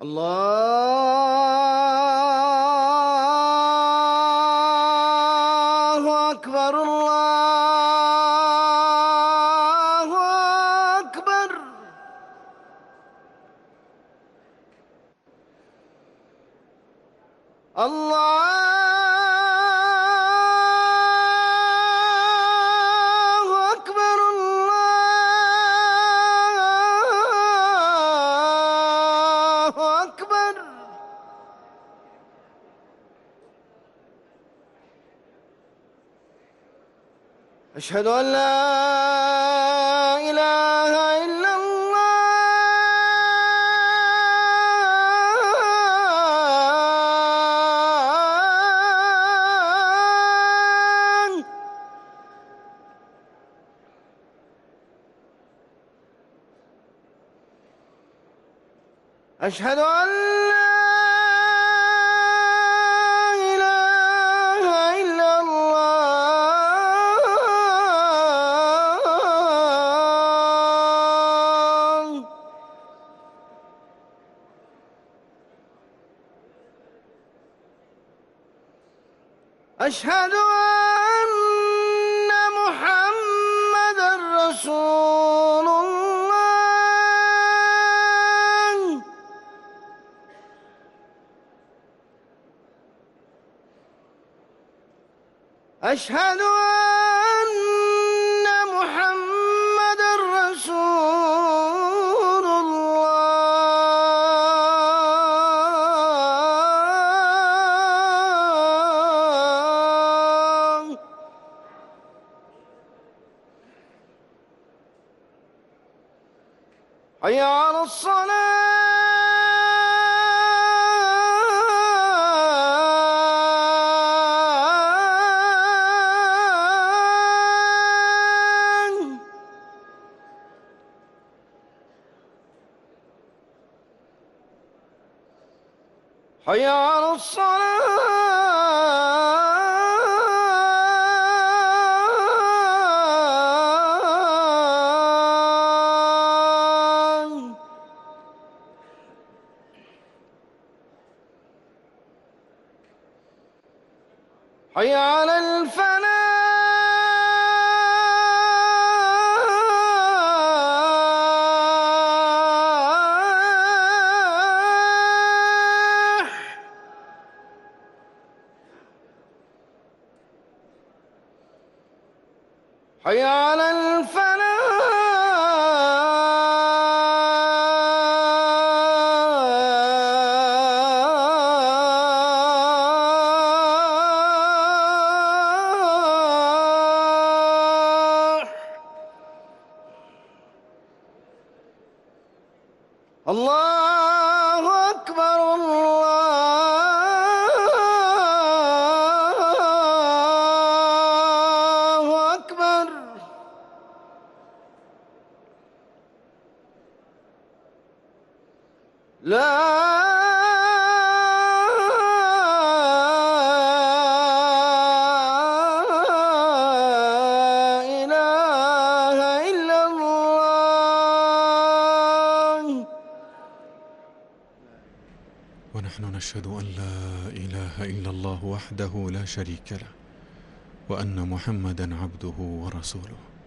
الله أكبر الله أكبر. الله أكبر الله أكبر. أشهد أن لا إله إلا الله. أشهد أن لا إله إلا الله. أشهد أن محمدًا رسول الله. أشهد أن محمدًا رسول الله. حي على الصلاة. حي على الصلاة. حي على الفلاح. حي على الفلاح. الله أكبر الله أكبر. لا إله إلا الله. ونحن نشهد أن لا إله إلا الله وحده لا شريك له، وأن محمدًا عبده ورسوله.